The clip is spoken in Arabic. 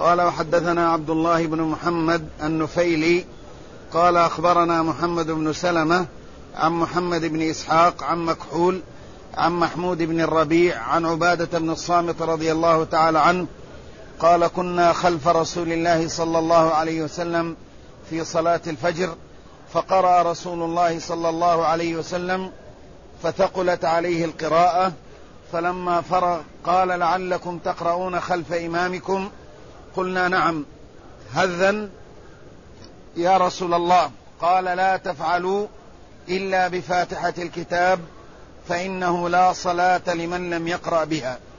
قال وحدثنا عبد الله بن محمد النفيلي قال أخبرنا محمد بن سلمة عن محمد بن إسحاق عن مكحول عن محمود بن الربيع عن عبادة بن الصامت رضي الله تعالى عنه قال كنا خلف رسول الله صلى الله عليه وسلم في صلاة الفجر فقرأ رسول الله صلى الله عليه وسلم فثقلت عليه القراءة، فلما فرغ قال لعلكم تقرؤون خلف إمامكم؟ قلنا نعم. هذا يا رسول الله؟ قال لا تفعلوا إلا بفاتحة الكتاب فإنه لا صلاة لمن لم يقرأ بها.